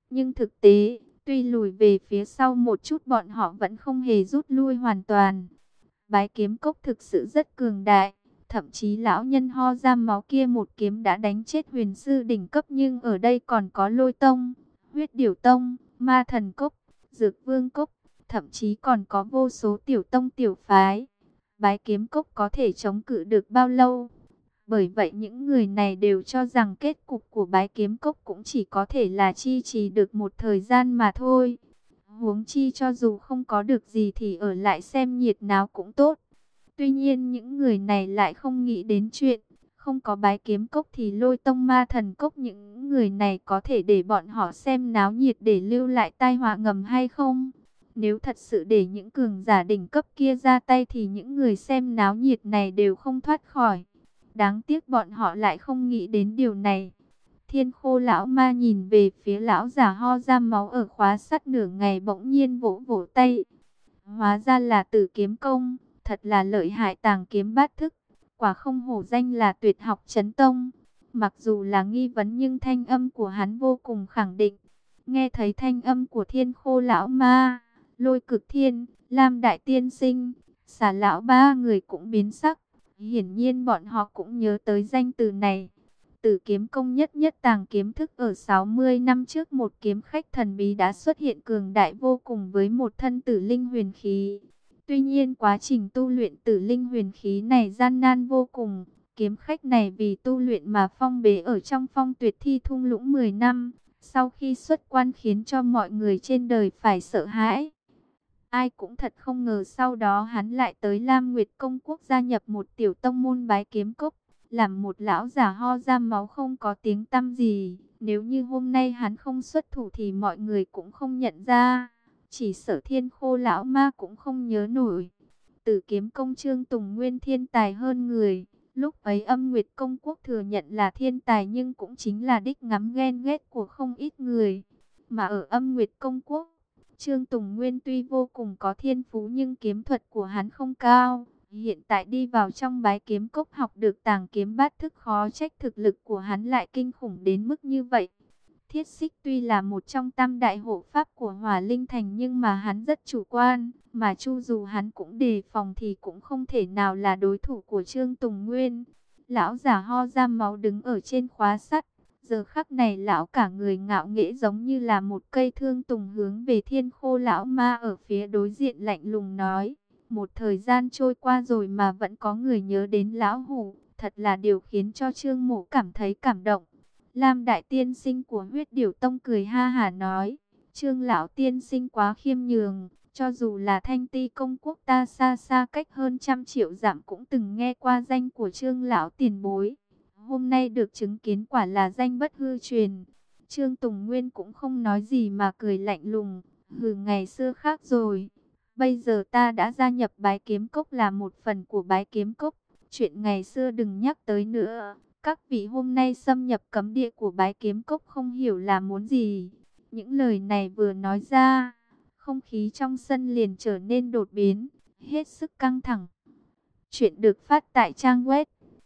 Nhưng thực tế, tuy lùi về phía sau một chút bọn họ vẫn không hề rút lui hoàn toàn. Bái kiếm cốc thực sự rất cường đại. Thậm chí lão nhân ho ra máu kia một kiếm đã đánh chết huyền sư đỉnh cấp, nhưng ở đây còn có Lôi Tông, Huyết Điểu Tông, Ma Thần Cốc, Dược Vương Cốc, thậm chí còn có vô số tiểu tông tiểu phái. Bái kiếm cốc có thể chống cự được bao lâu? Bởi vậy những người này đều cho rằng kết cục của bái kiếm cốc cũng chỉ có thể là chi trì được một thời gian mà thôi. Huống chi cho dù không có được gì thì ở lại xem nhiệt náo cũng tốt. Tuy nhiên những người này lại không nghĩ đến chuyện, không có bái kiếm cốc thì Lôi Tông Ma Thần Cốc, những người này có thể để bọn họ xem náo nhiệt để lưu lại tai họa ngầm hay không? Nếu thật sự để những cường giả đỉnh cấp kia ra tay thì những người xem náo nhiệt này đều không thoát khỏi. Đáng tiếc bọn họ lại không nghĩ đến điều này. Thiên Khô lão ma nhìn về phía lão giả ho ra máu ở khóa sắt nửa ngày, bỗng nhiên vỗ vỗ tay. Hóa ra là Tử Kiếm Công, thật là lợi hại, tàng kiếm bát thức, quả không hổ danh là tuyệt học chấn tông. Mặc dù là nghi vấn nhưng thanh âm của hắn vô cùng khẳng định. Nghe thấy thanh âm của Thiên Khô lão ma, Lôi Cực Thiên, Lam Đại Tiên Sinh, Xà lão ba người cũng biến sắc. Hiển nhiên bọn họ cũng nhớ tới danh từ này. Tử Kiếm Công nhất nhất tàng kiếm thức, ở 60 năm trước một kiếm khách thần bí đã xuất hiện cường đại vô cùng với một thân tử linh huyền khí. Tuy nhiên quá trình tu luyện tử linh huyền khí này gian nan vô cùng. Kiếm khách này vì tu luyện mà phong bế ở trong Phong Tuyệt Thi thung lũng 10 năm. Sau khi xuất quan khiến cho mọi người trên đời phải sợ hãi. Ai cũng thật không ngờ sau đó hắn lại tới Lam Nguyệt Công Quốc, gia nhập một tiểu tông môn bái kiếm cốc, làm một lão giả ho ra máu không có tiếng tăm gì. Nếu như hôm nay hắn không xuất thủ thì mọi người cũng không nhận ra. Chỉ sợ Thiên Khô lão ma cũng không nhớ nổi. Tử Kiếm Công Trương Tùng Nguyên thiên tài hơn người. Lúc ấy Âm Nguyệt Công Quốc thừa nhận là thiên tài nhưng cũng chính là đích ngắm ghen ghét của không ít người. Mà ở Âm Nguyệt Công Quốc, Trương Tùng Nguyên tuy vô cùng có thiên phú nhưng kiếm thuật của hắn không cao. Hiện tại đi vào trong bái kiếm cốc học được tàng kiếm bát thức, khó trách thực lực của hắn lại kinh khủng đến mức như vậy. Thiết Xích tuy là một trong tam đại hộ pháp của Hỏa Linh Thành nhưng mà hắn rất chủ quan. Mà chu dù hắn cũng đề phòng thì cũng không thể nào là đối thủ của Trương Tùng Nguyên. Lão giả ho ra máu đứng ở trên khóa sắt. Giờ khắc này lão cả người ngạo nghễ giống như là một cây thương tùng, hướng về Thiên Khô lão ma ở phía đối diện lạnh lùng nói. Một thời gian trôi qua rồi mà vẫn có người nhớ đến lão hủ, thật là điều khiến cho Trương Mỗ cảm thấy cảm động. Lam Đại Tiên Sinh của Huyết Điểu Tông cười ha hả nói, Trương lão tiên sinh quá khiêm nhường, cho dù là Thanh Ti Công Quốc ta xa xa cách hơn trăm triệu dặm cũng từng nghe qua danh của Trương lão tiền bối. Hôm nay được chứng kiến quả là danh bất hư truyền. Trương Tùng Nguyên cũng không nói gì mà cười lạnh lùng, hừ, ngày xưa khác rồi. Bây giờ ta đã gia nhập bái kiếm cốc, là một phần của bái kiếm cốc. Chuyện ngày xưa đừng nhắc tới nữa. Các vị hôm nay xâm nhập cấm địa của bái kiếm cốc không hiểu là muốn gì. Những lời này vừa nói ra, không khí trong sân liền trở nên đột biến, hết sức căng thẳng. Chuyện được phát tại trang web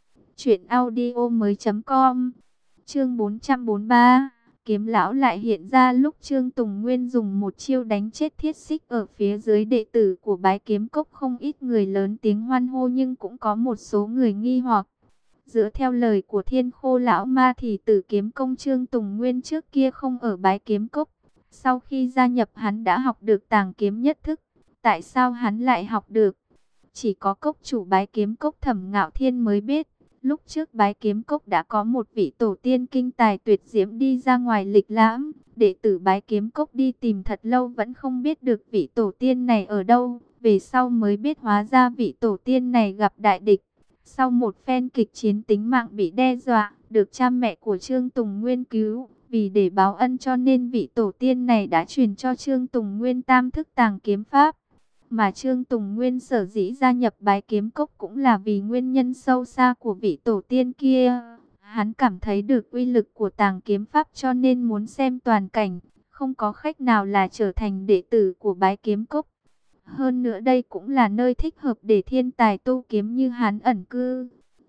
truyệnaudiomoi.com. Chương 443. Kiếm lão lại hiện ra lúc Trương Tùng Nguyên dùng một chiêu đánh chết Thiết Xích ở phía dưới. Đệ tử của bái kiếm cốc không ít người lớn tiếng hoan hô nhưng cũng có một số người nghi hoặc. Dựa theo lời của Thiên Khô lão ma thì Tử Kiếm Công Trương Tùng Nguyên trước kia không ở bái kiếm cốc. Sau khi gia nhập hắn đã học được tàng kiếm nhất thức. Tại sao hắn lại học được? Chỉ có cốc chủ bái kiếm cốc Thẩm Ngạo Thiên mới biết. Lúc trước bái kiếm cốc đã có một vị tổ tiên kinh tài tuyệt diễm đi ra ngoài lịch lãm. Đệ tử bái kiếm cốc đi tìm thật lâu vẫn không biết được vị tổ tiên này ở đâu. Về sau mới biết hóa ra vị tổ tiên này gặp đại địch. Sau một phen kịch chiến tính mạng bị đe dọa, được cha mẹ của Trương Tùng Nguyên cứu. Vì để báo ân cho nên vị tổ tiên này đã truyền cho Trương Tùng Nguyên tam thức tàng kiếm pháp. Mà Trương Tùng Nguyên sở dĩ gia nhập bái kiếm cốc cũng là vì nguyên nhân sâu xa của vị tổ tiên kia. Hắn cảm thấy được uy lực của tàng kiếm pháp cho nên muốn xem toàn cảnh. Không có khách nào là trở thành đệ tử của bái kiếm cốc. Hơn nữa đây cũng là nơi thích hợp để thiên tài tu kiếm như hắn ẩn cư.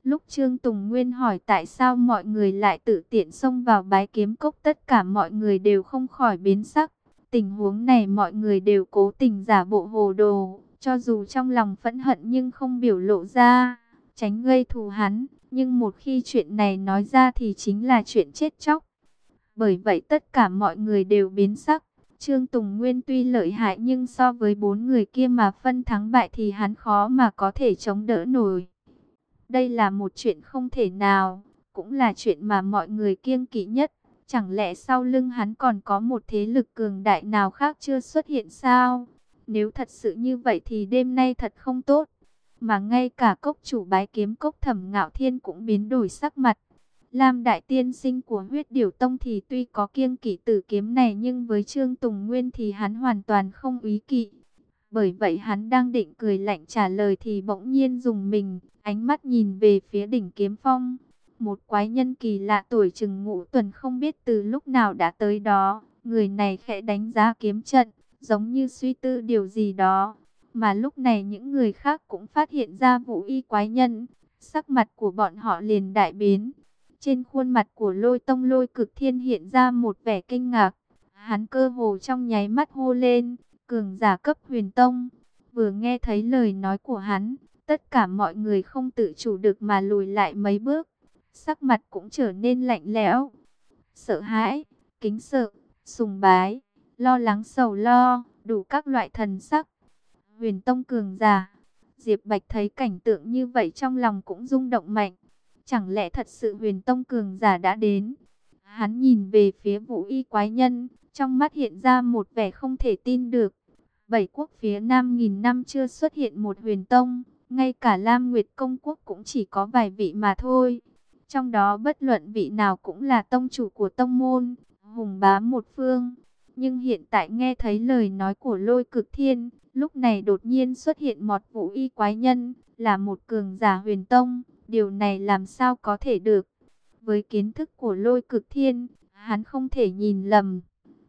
Lúc Trương Tùng Nguyên hỏi tại sao mọi người lại tự tiện xông vào Bái Kiếm Cốc, tất cả mọi người đều không khỏi biến sắc. Tình huống này mọi người đều cố tình giả bộ hồ đồ, cho dù trong lòng phẫn hận nhưng không biểu lộ ra, tránh gây thù hắn. Nhưng một khi chuyện này nói ra thì chính là chuyện chết chóc. Bởi vậy tất cả mọi người đều biến sắc. Trương Tùng Nguyên tuy lợi hại nhưng so với 4 người kia mà phân thắng bại thì hắn khó mà có thể chống đỡ nổi. Đây là một chuyện không thể nào, cũng là chuyện mà mọi người kiêng kỵ nhất. Chẳng lẽ sau lưng hắn còn có một thế lực cường đại nào khác chưa xuất hiện sao? Nếu thật sự như vậy thì đêm nay thật không tốt. Mà ngay cả cốc chủ Bái Kiếm Cốc Thẩm Ngạo Thiên cũng biến đổi sắc mặt. Lam đại tiên sinh của Huyết Điểu Tông thì tuy có kiêng kỵ tử kiếm này nhưng với Trương Tùng Nguyên thì hắn hoàn toàn không úy kỵ. Bởi vậy hắn đang định cười lạnh trả lời thì bỗng nhiên rùng mình, ánh mắt nhìn về phía đỉnh kiếm phong. Một quái nhân kỳ lạ tuổi chừng Ngũ Tuần không biết từ lúc nào đã tới đó. Người này khẽ đánh giá kiếm trận, giống như suy tư điều gì đó. Mà lúc này những người khác cũng phát hiện ra Vũ Y quái nhân. Sắc mặt của bọn họ liền đại biến. Trên khuôn mặt của Lôi Tông Lôi Cực Thiên hiện ra một vẻ kinh ngạc. Hắn cơ hồ trong nháy mắt hô lên, cường giả cấp Huyền Tông. Vừa nghe thấy lời nói của hắn, tất cả mọi người không tự chủ được mà lùi lại mấy bước. Sắc mặt cũng trở nên lạnh lẽo. Sợ hãi, kính sợ, sùng bái, lo lắng sầu lo, đủ các loại thần sắc. Huyền Tông cường giả. Diệp Bạch thấy cảnh tượng như vậy trong lòng cũng rung động mạnh. Chẳng lẽ thật sự Huyền Tông cường giả đã đến? Hắn nhìn về phía Vũ Y quái nhân, trong mắt hiện ra một vẻ không thể tin được. 7 quốc phía Nam nghìn năm chưa xuất hiện một Huyền Tông, ngay cả Lam Nguyệt Công Quốc cũng chỉ có vài vị mà thôi. Trong đó bất luận vị nào cũng là tông chủ của tông môn, hùng bá một phương. Nhưng hiện tại nghe thấy lời nói của Lôi Cực Thiên, lúc này đột nhiên xuất hiện một Vũ Y quái nhân, là một cường giả Huyền Tông. Điều này làm sao có thể được? Với kiến thức của Lôi Cực Thiên, hắn không thể nhìn lầm.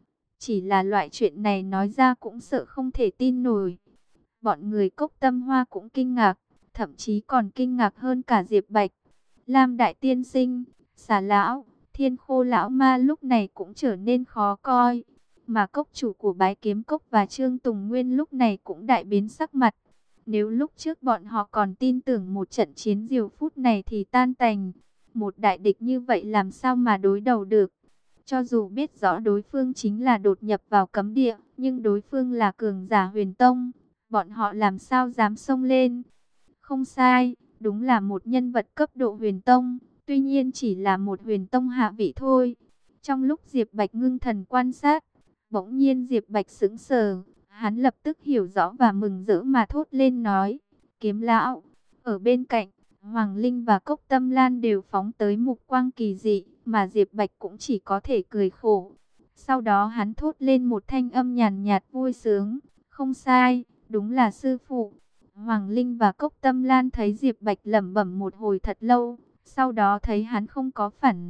Chỉ là loại chuyện này nói ra cũng sợ không thể tin nổi. Bọn người Cốc Tâm Hoa cũng kinh ngạc, thậm chí còn kinh ngạc hơn cả Diệp Bạch. Lam đại tiên sinh, Xà lão, Thiên Khô lão ma lúc này cũng trở nên khó coi. Mà cốc chủ của Bái Kiếm Cốc và Trương Tùng Nguyên lúc này cũng đại biến sắc mặt. Nếu lúc trước bọn họ còn tin tưởng một trận chiến diều phút này thì tan tành. Một đại địch như vậy làm sao mà đối đầu được? Cho dù biết rõ đối phương chính là đột nhập vào cấm địa, nhưng đối phương là cường giả Huyền Tông. Bọn họ làm sao dám xông lên? Không sai, đúng là một nhân vật cấp độ Huyền Tông. Tuy nhiên chỉ là một Huyền Tông hạ vị thôi. Trong lúc Diệp Bạch ngưng thần quan sát, bỗng nhiên Diệp Bạch sững sờ. Hắn lập tức hiểu rõ và mừng rỡ mà thốt lên nói, Kiếm lão. Ở bên cạnh, Hoàng Linh và Cốc Tâm Lan đều phóng tới mục quang kỳ dị, mà Diệp Bạch cũng chỉ có thể cười khổ. Sau đó hắn thốt lên một thanh âm nhàn nhạt vui sướng, không sai, đúng là sư phụ. Hoàng Linh và Cốc Tâm Lan thấy Diệp Bạch lẩm bẩm một hồi thật lâu, sau đó thấy hắn không có phản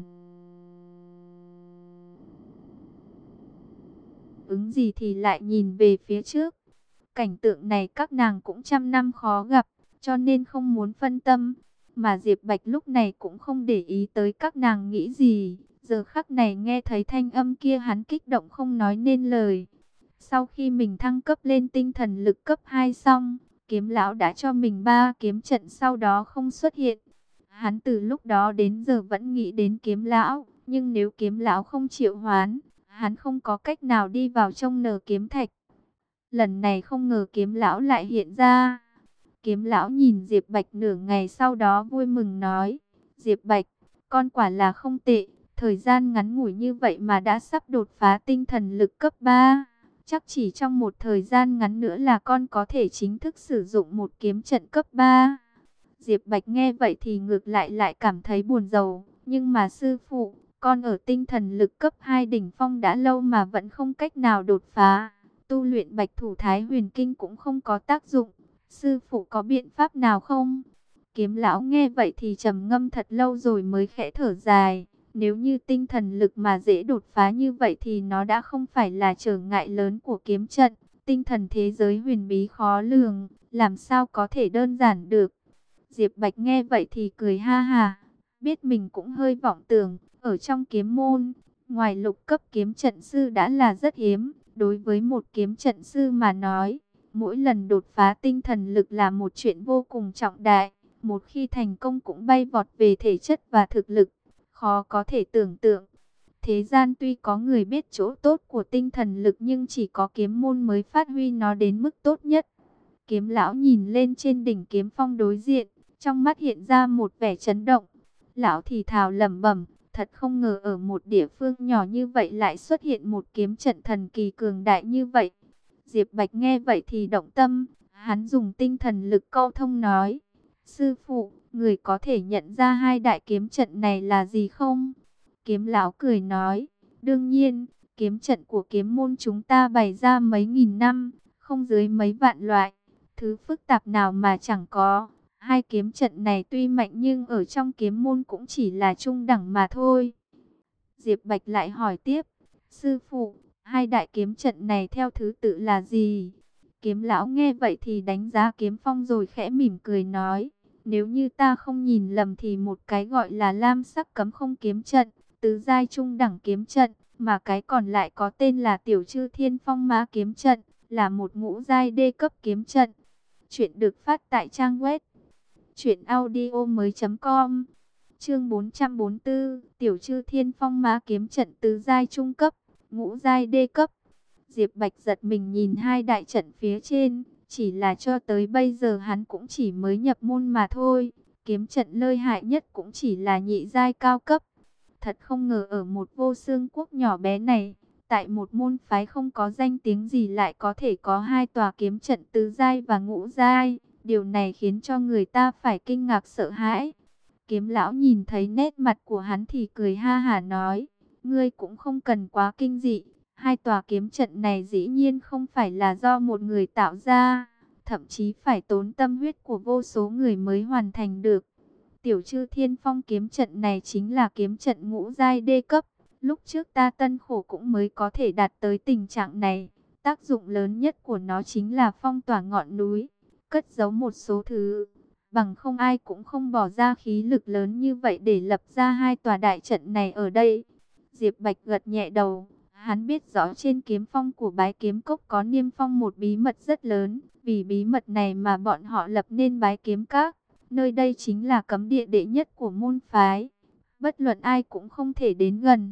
ứng gì thì lại nhìn về phía trước. Cảnh tượng này các nàng cũng trăm năm khó gặp, cho nên không muốn phân tâm. Mà Diệp Bạch lúc này cũng không để ý tới các nàng nghĩ gì. Giờ khắc này nghe thấy thanh âm kia hắn kích động không nói nên lời. Sau khi mình thăng cấp lên tinh thần lực cấp 2 xong, Kiếm lão đã cho mình 3 kiếm trận sau đó không xuất hiện. Hắn từ lúc đó đến giờ vẫn nghĩ đến Kiếm lão, nhưng nếu Kiếm lão không triệu hoán, hắn không có cách nào đi vào trong nở kiếm thạch. Lần này không ngờ Kiếm lão lại hiện ra. Kiếm lão nhìn Diệp Bạch nửa ngày sau đó vui mừng nói, Diệp Bạch, con quả là không tệ, thời gian ngắn ngủi như vậy mà đã sắp đột phá tinh thần lực cấp 3. Chắc chỉ trong một thời gian ngắn nữa là con có thể chính thức sử dụng một kiếm trận cấp 3. Diệp Bạch nghe vậy thì ngược lại cảm thấy buồn rầu, nhưng mà sư phụ, con ở tinh thần lực cấp 2 đỉnh phong đã lâu mà vẫn không cách nào đột phá. Tu luyện Bạch Thủ Thái Huyền Kinh cũng không có tác dụng. Sư phụ có biện pháp nào không? Kiếm lão nghe vậy thì trầm ngâm thật lâu rồi mới khẽ thở dài. Nếu như tinh thần lực mà dễ đột phá như vậy thì nó đã không phải là trở ngại lớn của kiếm trận. Tinh thần thế giới huyền bí khó lường, làm sao có thể đơn giản được. Diệp Bạch nghe vậy thì cười ha ha, biết mình cũng hơi vọng tưởng, ở trong kiếm môn, ngoài lục cấp kiếm trận sư đã là rất hiếm, đối với một kiếm trận sư mà nói, mỗi lần đột phá tinh thần lực là một chuyện vô cùng trọng đại, một khi thành công cũng bay vọt về thể chất và thực lực, khó có thể tưởng tượng. Thế gian tuy có người biết chỗ tốt của tinh thần lực nhưng chỉ có kiếm môn mới phát huy nó đến mức tốt nhất. Kiếm lão nhìn lên trên đỉnh kiếm phong đối diện, trong mắt hiện ra một vẻ chấn động. Lão thì thào lẩm bẩm, thật không ngờ ở một địa phương nhỏ như vậy lại xuất hiện một kiếm trận thần kỳ cường đại như vậy. Diệp Bạch nghe vậy thì động tâm, hắn dùng tinh thần lực câu thông nói: sư phụ, người có thể nhận ra hai đại kiếm trận này là gì không? Kiếm lão cười nói: đương nhiên, kiếm trận của kiếm môn chúng ta bày ra mấy nghìn năm, không dưới mấy vạn loại, thứ phức tạp nào mà chẳng có. Hai kiếm trận này tuy mạnh nhưng ở trong kiếm môn cũng chỉ là trung đẳng mà thôi. Diệp Bạch lại hỏi tiếp: sư phụ, hai đại kiếm trận này theo thứ tự là gì? Kiếm lão nghe vậy thì đánh giá kiếm phong rồi khẽ mỉm cười nói: nếu như ta không nhìn lầm thì một cái gọi là lam sắc cấm không kiếm trận, tứ giai trung đẳng kiếm trận, mà cái còn lại có tên là tiểu chư thiên phong mã kiếm trận, là một ngũ giai đê cấp kiếm trận. Chuyện được phát tại trang web truyệnaudiomoi.com. Chương 444, tiểu chư thiên phong mã kiếm trận tứ giai trung cấp, ngũ giai đê cấp. Diệp Bạch giật mình nhìn hai đại trận phía trên, chỉ là cho tới bây giờ hắn cũng chỉ mới nhập môn mà thôi, kiếm trận lợi hại nhất cũng chỉ là nhị giai cao cấp. Thật không ngờ ở một vô xương quốc nhỏ bé này, tại một môn phái không có danh tiếng gì lại có thể có hai tòa kiếm trận tứ giai và ngũ giai, điều này khiến cho người ta phải kinh ngạc sợ hãi. Kiếm lão nhìn thấy nét mặt của hắn thì cười ha hả nói: ngươi cũng không cần quá kinh dị, hai tòa kiếm trận này dĩ nhiên không phải là do một người tạo ra, thậm chí phải tốn tâm huyết của vô số người mới hoàn thành được. Tiểu chư thiên phong kiếm trận này chính là kiếm trận ngũ giai đê cấp, lúc trước ta tân khổ cũng mới có thể đạt tới tình trạng này. Tác dụng lớn nhất của nó chính là phong tỏa ngọn núi, cất giấu một số thứ, bằng không ai cũng không bỏ ra khí lực lớn như vậy để lập ra hai tòa đại trận này ở đây. Diệp Bạch gật nhẹ đầu, hắn biết rõ trên kiếm phong của Bái Kiếm Cốc có niêm phong một bí mật rất lớn, vì bí mật này mà bọn họ lập nên Bái Kiếm Các. Nơi đây chính là cấm địa đệ nhất của môn phái, bất luận ai cũng không thể đến gần.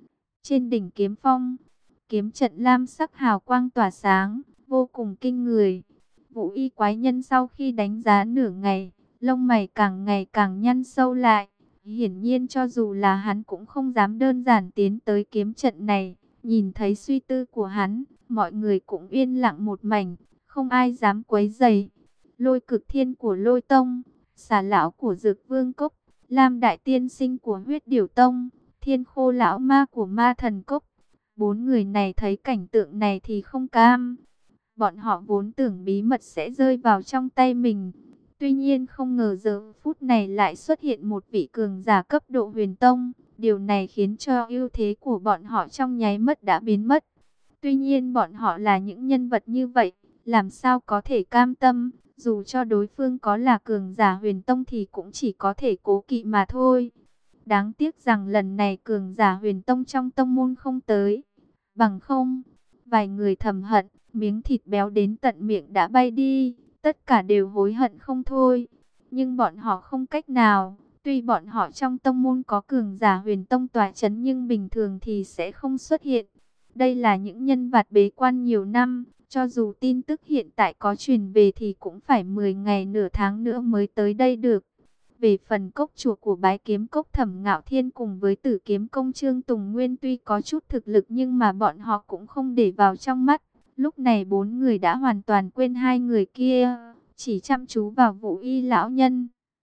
Trên đỉnh kiếm phong, kiếm trận lam sắc hào quang tỏa sáng, vô cùng kinh người. Vũ y quái nhân sau khi đánh giá nửa ngày, lông mày càng ngày càng nhăn sâu lại. Hiển nhiên cho dù là hắn cũng không dám đơn giản tiến tới kiếm trận này. Nhìn thấy suy tư của hắn, mọi người cũng yên lặng một mảnh, không ai dám quấy rầy. Lôi Cực Thiên của Lôi Tông, Xà lão của Dược Vương Cốc, Lam Đại Tiên Sinh của Huyết Điểu Tông, Thiên Khô lão ma của Ma Thần Cốc. Bốn người này thấy cảnh tượng này thì không cam. Bọn họ vốn tưởng bí mật sẽ rơi vào trong tay mình. Tuy nhiên không ngờ giờ phút này lại xuất hiện một vị cường giả cấp độ Huyền Tông. Điều này khiến cho ưu thế của bọn họ trong nháy mắt đã biến mất. Tuy nhiên bọn họ là những nhân vật như vậy, làm sao có thể cam tâm. Dù cho đối phương có là cường giả Huyền Tông thì cũng chỉ có thể cố kỵ mà thôi. Đáng tiếc rằng lần này cường giả Huyền Tông trong tông môn không tới. Bằng không, vài người thầm hận, miếng thịt béo đến tận miệng đã bay đi, tất cả đều hối hận không thôi. Nhưng bọn họ không cách nào, tuy bọn họ trong tông môn có cường giả Huyền Tông tọa chấn nhưng bình thường thì sẽ không xuất hiện. Đây là những nhân vật bế quan nhiều năm, cho dù tin tức hiện tại có truyền về thì cũng phải 10 ngày nửa tháng nữa mới tới đây được. Về phần cốc chùa của Bái Kiếm Cốc Thẩm Ngạo Thiên cùng với Tử Kiếm Công Trương Tùng Nguyên tuy có chút thực lực nhưng mà bọn họ cũng không để vào trong mắt. Lúc này bốn người đã hoàn toàn quên hai người kia, chỉ chăm chú vào Vũ Y lão nhân.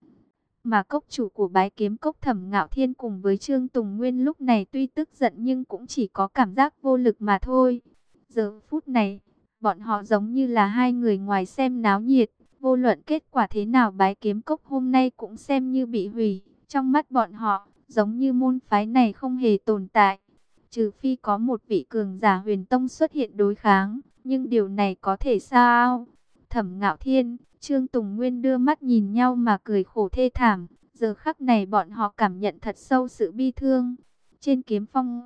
Mà cốc chủ của Bái Kiếm Cốc Thẩm Ngạo Thiên cùng với Trương Tùng Nguyên lúc này tuy tức giận nhưng cũng chỉ có cảm giác vô lực mà thôi. Giờ phút này, bọn họ giống như là hai người ngoài xem náo nhiệt. Vô luận kết quả thế nào Bái Kiếm Cốc hôm nay cũng xem như bị hủy. Trong mắt bọn họ, giống như môn phái này không hề tồn tại. Trừ phi có một vị cường giả Huyền Tông xuất hiện đối kháng. Nhưng điều này có thể sao? Thẩm Ngạo Thiên, Trương Tùng Nguyên đưa mắt nhìn nhau mà cười khổ thê thảm. Giờ khắc này bọn họ cảm nhận thật sâu sự bi thương. Trên kiếm phong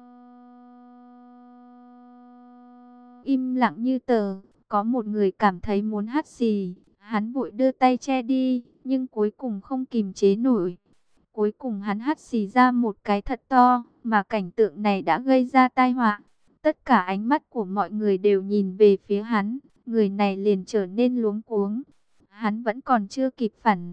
im lặng như tờ, có một người cảm thấy muốn hắt xì. Hắn vội đưa tay che đi, nhưng cuối cùng không kìm chế nổi. Cuối cùng hắn hắt xì ra một cái thật to, mà cảnh tượng này đã gây ra tai họa. Tất cả ánh mắt của mọi người đều nhìn về phía hắn, người này liền trở nên luống cuống. Hắn vẫn còn chưa kịp phản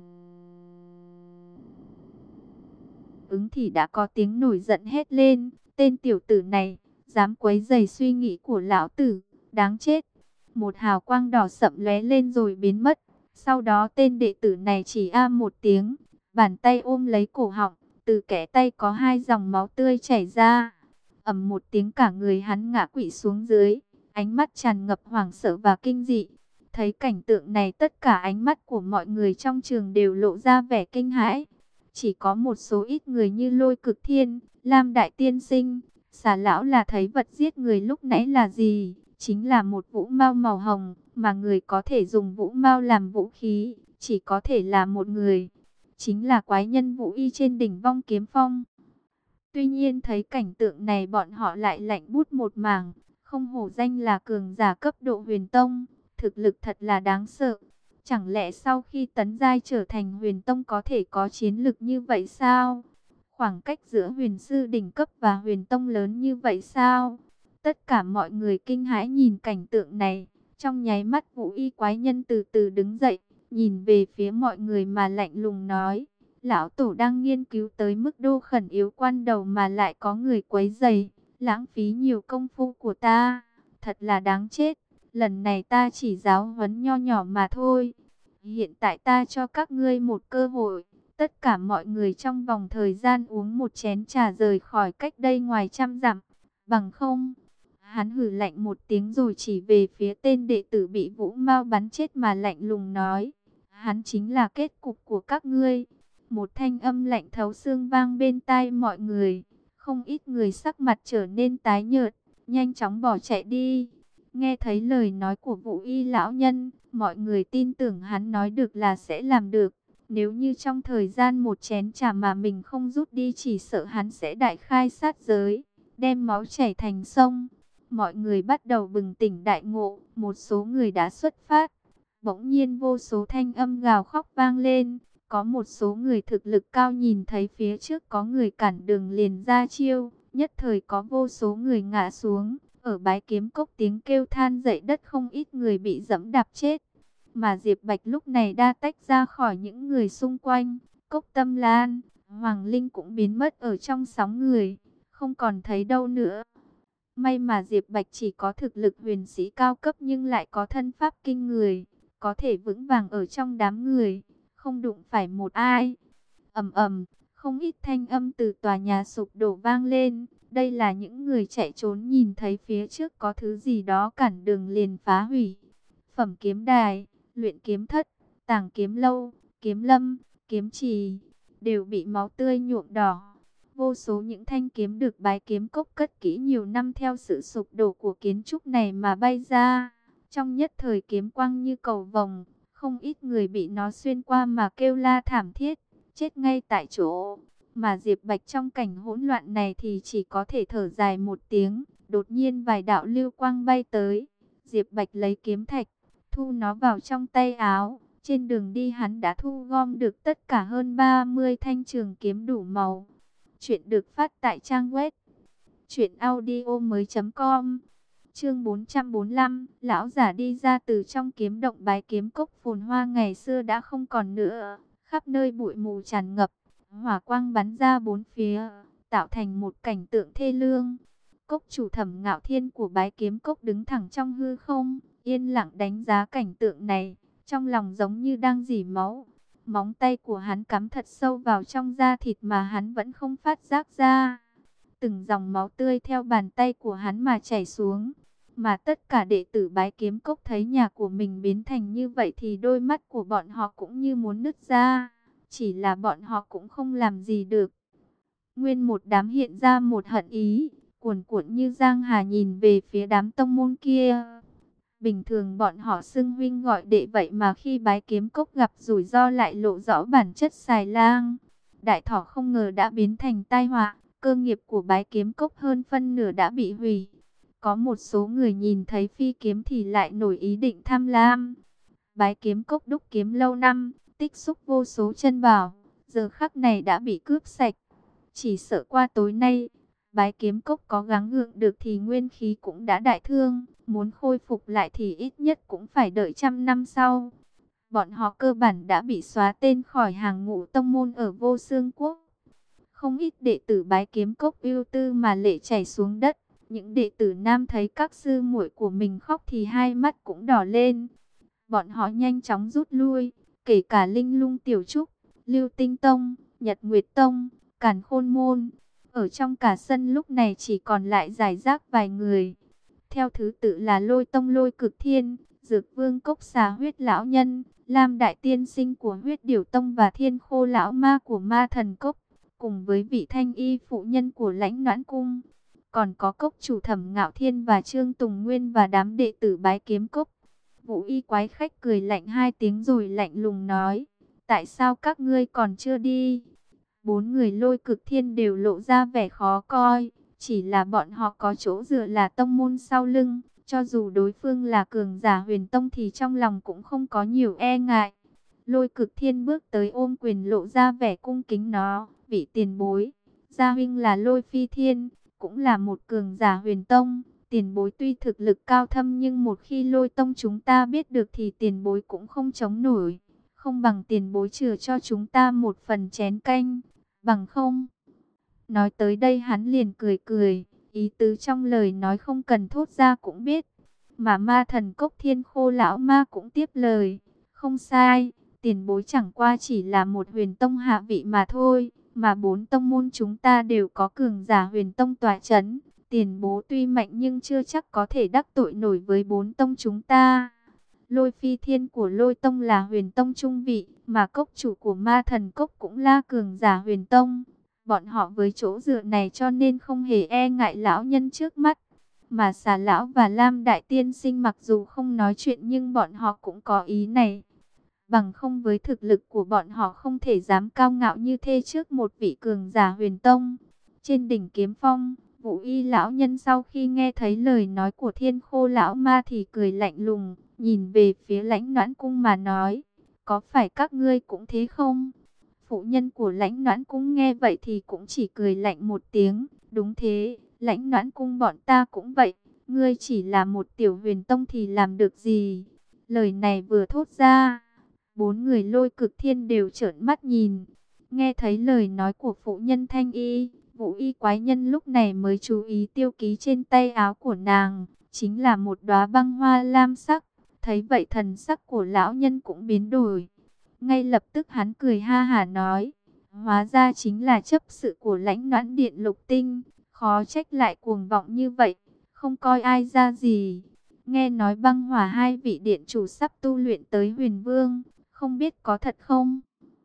ứng thì đã có tiếng nổi giận hét lên, tên tiểu tử này, dám quấy rầy suy nghĩ của lão tử, đáng chết. Một hào quang đỏ sậm lóe lên rồi biến mất, sau đó tên đệ tử này chỉ a một tiếng, bàn tay ôm lấy cổ họng, từ kẽ tay có hai dòng máu tươi chảy ra. Ầm một tiếng cả người hắn ngã quỵ xuống dưới, ánh mắt tràn ngập hoảng sợ và kinh dị. Thấy cảnh tượng này tất cả ánh mắt của mọi người trong trường đều lộ ra vẻ kinh hãi. Chỉ có một số ít người như Lôi Cực Thiên, Lam Đại Tiên Sinh, Xà Lão là thấy vật giết người lúc nãy là gì? Chính là một vũ mao màu hồng, mà người có thể dùng vũ mao làm vũ khí, chỉ có thể là một người. Chính là quái nhân Vũ Y trên đỉnh Vong Kiếm Phong. Tuy nhiên thấy cảnh tượng này bọn họ lại lạnh bút một mảng, không hổ danh là cường giả cấp độ huyền tông, thực lực thật là đáng sợ. Chẳng lẽ sau khi tấn giai trở thành huyền tông có thể có chiến lực như vậy sao? Khoảng cách giữa huyền sư đỉnh cấp và huyền tông lớn như vậy sao? Tất cả mọi người kinh hãi nhìn cảnh tượng này, trong nháy mắt Vũ Y quái nhân từ từ đứng dậy, nhìn về phía mọi người mà lạnh lùng nói. Lão Tổ đang nghiên cứu tới mức độ khẩn yếu quan đầu mà lại có người quấy rầy, lãng phí nhiều công phu của ta, thật là đáng chết. Lần này ta chỉ giáo huấn nho nhỏ mà thôi. Hiện tại ta cho các ngươi một cơ hội, tất cả mọi người trong vòng thời gian uống một chén trà rời khỏi cách đây ngoài trăm dặm, bằng không. Hắn hừ lạnh một tiếng rồi chỉ về phía tên đệ tử bị Vũ Mao bắn chết mà lạnh lùng nói, hắn chính là kết cục của các ngươi. Một thanh âm lạnh thấu xương vang bên tai mọi người, không ít người sắc mặt trở nên tái nhợt, nhanh chóng bỏ chạy đi. Nghe thấy lời nói của Vũ Y lão nhân, mọi người tin tưởng hắn nói được là sẽ làm được. Nếu như trong thời gian một chén trà mà mình không rút đi chỉ sợ hắn sẽ đại khai sát giới, đem máu chảy thành sông. Mọi người bắt đầu bừng tỉnh đại ngộ, một số người đã xuất phát. Bỗng nhiên vô số thanh âm gào khóc vang lên. Có một số người thực lực cao nhìn thấy phía trước có người cản đường liền ra chiêu. Nhất thời có vô số người ngã xuống. Ở bái kiếm cốc tiếng kêu than dậy đất không ít người bị dẫm đạp chết. Mà Diệp Bạch lúc này đã tách ra khỏi những người xung quanh. Cốc Tâm Lan, Hoàng Linh cũng biến mất ở trong sóng người, không còn thấy đâu nữa. May mà Diệp Bạch chỉ có thực lực huyền sĩ cao cấp nhưng lại có thân pháp kinh người, có thể vững vàng ở trong đám người, không đụng phải một ai. Ầm ầm, không ít thanh âm từ tòa nhà sụp đổ vang lên. Đây là những người chạy trốn nhìn thấy phía trước có thứ gì đó cản đường liền phá hủy. Phẩm kiếm đài, luyện kiếm thất, tàng kiếm lâu, kiếm lâm, kiếm trì đều bị máu tươi nhuộm đỏ. Vô số những thanh kiếm được bái kiếm cốc cất kỹ nhiều năm theo sự sụp đổ của kiến trúc này mà bay ra. Trong nhất thời kiếm quang như cầu vồng, không ít người bị nó xuyên qua mà kêu la thảm thiết, chết ngay tại chỗ. Mà Diệp Bạch trong cảnh hỗn loạn này thì chỉ có thể thở dài một tiếng. Đột nhiên vài đạo lưu quang bay tới. Diệp Bạch lấy kiếm thạch, thu nó vào trong tay áo. Trên đường đi hắn đã thu gom được tất cả hơn 30 thanh trường kiếm đủ màu. Chuyện được phát tại trang web truyệnaudiomoi.com. Chương 445, lão giả đi ra từ trong kiếm động bái kiếm cốc phồn hoa ngày xưa đã không còn nữa, khắp nơi bụi mù tràn ngập, hỏa quang bắn ra bốn phía, tạo thành một cảnh tượng thê lương. Cốc chủ Thẩm Ngạo Thiên của bái kiếm cốc đứng thẳng trong hư không, yên lặng đánh giá cảnh tượng này, trong lòng giống như đang rỉ máu. Móng tay của hắn cắm thật sâu vào trong da thịt mà hắn vẫn không phát giác ra. Từng dòng máu tươi theo bàn tay của hắn mà chảy xuống. Mà tất cả đệ tử bái kiếm cốc thấy nhà của mình biến thành như vậy thì đôi mắt của bọn họ cũng như muốn nứt ra. Chỉ là bọn họ cũng không làm gì được. Nguyên một đám hiện ra một hận ý, cuồn cuộn như giang hà nhìn về phía đám tông môn kia. Bình thường bọn họ xưng huynh gọi đệ, vậy mà khi Bái Kiếm Cốc gặp rủi ro lại lộ rõ bản chất xài lang. Đại thỏ không ngờ đã biến thành tai họa, cơ nghiệp của Bái Kiếm Cốc hơn phân nửa đã bị hủy. Có một số người nhìn thấy phi kiếm thì lại nổi ý định tham lam. Bái Kiếm Cốc đúc kiếm lâu năm, tích xúc vô số chân bảo, giờ khắc này đã bị cướp sạch. Chỉ sợ qua tối nay, Bái Kiếm Cốc có gắng gượng được thì nguyên khí cũng đã đại thương, muốn khôi phục lại thì ít nhất cũng phải đợi trăm năm sau. Bọn họ cơ bản đã bị xóa tên khỏi hàng ngũ tông môn ở Vô Xương Quốc. Không ít đệ tử Bái Kiếm Cốc ưu tư mà lệ chảy xuống đất. Những đệ tử nam thấy các sư muội của mình khóc thì hai mắt cũng đỏ lên. Bọn họ nhanh chóng rút lui, kể cả Linh Lung Tiểu Trúc, Lưu Tinh Tông, Nhật Nguyệt Tông, Càn Khôn Môn. Ở trong cả sân lúc này chỉ còn lại rải rác vài người. Theo thứ tự là Lôi Tông Lôi Cực Thiên, Dược Vương Cốc Xà Huyết Lão Nhân, Lam Đại Tiên Sinh của Huyết Điểu Tông và Thiên Khô Lão Ma của Ma Thần Cốc, cùng với vị Thanh Y phụ nhân của Lãnh Noãn Cung. Còn có cốc chủ Thẩm Ngạo Thiên và Trương Tùng Nguyên và đám đệ tử Bái Kiếm Cốc. Vũ Y quái khách cười lạnh hai tiếng rồi lạnh lùng nói: tại sao các ngươi còn chưa đi? Bốn người Lôi Cực Thiên đều lộ ra vẻ khó coi. Chỉ là bọn họ có chỗ dựa là tông môn sau lưng. Cho dù đối phương là cường giả Huyền Tông thì trong lòng cũng không có nhiều e ngại. Lôi Cực Thiên bước tới ôm quyền lộ ra vẻ cung kính nó: vị tiền bối, gia huynh là Lôi Phi Thiên, cũng là một cường giả Huyền Tông. Tiền bối tuy thực lực cao thâm nhưng một khi Lôi Tông chúng ta biết được thì tiền bối cũng không chống nổi. Không bằng tiền bối chừa cho chúng ta một phần chén canh, bằng không. Nói tới đây hắn liền cười cười, ý tứ trong lời nói không cần thốt ra cũng biết. Mà Ma Thần Cốc Thiên Khô Lão Ma cũng tiếp lời: không sai, tiền bối chẳng qua chỉ là một Huyền Tông hạ vị mà thôi, mà bốn tông môn chúng ta đều có cường giả Huyền Tông tọa chấn. Tiền bối tuy mạnh nhưng chưa chắc có thể đắc tội nổi với bốn tông chúng ta. Lôi Phi Thiên của Lôi Tông là Huyền Tông trung vị, mà cốc chủ của Ma Thần Cốc cũng là cường giả Huyền Tông. Bọn họ với chỗ dựa này cho nên không hề e ngại lão nhân trước mắt. Mà Xà Lão và Lam Đại Tiên Sinh mặc dù không nói chuyện nhưng bọn họ cũng có ý này. Bằng không với thực lực của bọn họ không thể dám cao ngạo như thế trước một vị cường giả Huyền Tông. Trên đỉnh Kiếm Phong, Vũ Y lão nhân sau khi nghe thấy lời nói của Thiên Khô Lão Ma thì cười lạnh lùng, nhìn về phía Lãnh Noãn Cung mà nói: có phải các ngươi cũng thế không? Phụ nhân của Lãnh Noãn Cung nghe vậy thì cũng chỉ cười lạnh một tiếng: đúng thế, Lãnh Noãn Cung bọn ta cũng vậy. Ngươi chỉ là một tiểu Huyền Tông thì làm được gì? Lời này vừa thốt ra, bốn người Lôi Cực Thiên đều trợn mắt nhìn. Nghe thấy lời nói của phụ nhân Thanh Y, Vũ Y quái nhân lúc này mới chú ý tiêu ký trên tay áo của nàng, chính là một đóa băng hoa lam sắc. Thấy vậy thần sắc của lão nhân cũng biến đổi. Ngay lập tức hắn cười ha hả nói: hóa ra chính là chấp sự của Lãnh Noãn Điện Lục Tinh, khó trách lại cuồng vọng như vậy, không coi ai ra gì. Nghe nói băng hỏa hai vị điện chủ sắp tu luyện tới Huyền Vương, không biết có thật không?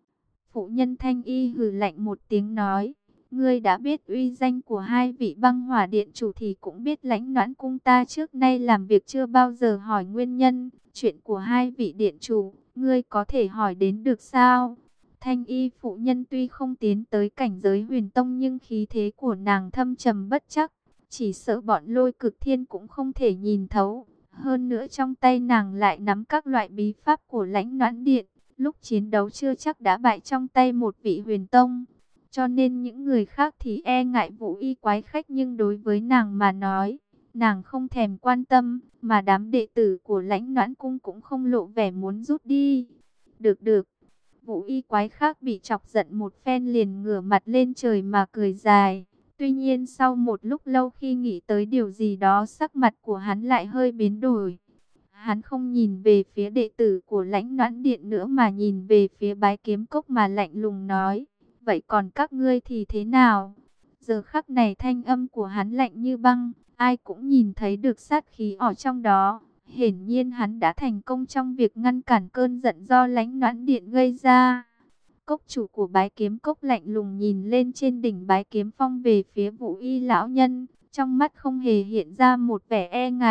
Phụ nhân Thanh Y hừ lạnh một tiếng nói: ngươi đã biết uy danh của hai vị băng hỏa điện chủ thì cũng biết Lãnh Noãn Cung ta trước nay làm việc chưa bao giờ hỏi nguyên nhân. Chuyện của hai vị điện chủ, ngươi có thể hỏi đến được sao? Thanh Y phụ nhân tuy không tiến tới cảnh giới Huyền Tông nhưng khí thế của nàng thâm trầm bất chắc, chỉ sợ bọn Lôi Cực Thiên cũng không thể nhìn thấu. Hơn nữa trong tay nàng lại nắm các loại bí pháp của Lãnh Noãn Điện, lúc chiến đấu chưa chắc đã bại trong tay một vị Huyền Tông. Cho nên những người khác thì e ngại Vũ Y quái khách, nhưng đối với nàng mà nói, nàng không thèm quan tâm, mà đám đệ tử của Lãnh Noãn Cung cũng không lộ vẻ muốn rút đi. Được được, Vũ Y quái khác bị chọc giận một phen liền ngửa mặt lên trời mà cười dài. Tuy nhiên sau một lúc lâu khi nghĩ tới điều gì đó, sắc mặt của hắn lại hơi biến đổi. Hắn không nhìn về phía đệ tử của Lãnh Noãn Điện nữa mà nhìn về phía Bái Kiếm Cốc mà lạnh lùng nói: vậy còn các ngươi thì thế nào? Giờ khắc này thanh âm của hắn lạnh như băng, ai cũng nhìn thấy được sát khí ở trong đó. Hiển nhiên hắn đã thành công trong việc ngăn cản cơn giận do Lãnh Noãn Điện gây ra. Cốc chủ của Bái Kiếm Cốc lạnh lùng nhìn lên trên đỉnh Bái Kiếm Phong về phía Vũ Y lão nhân, trong mắt không hề hiện ra một vẻ e ngại,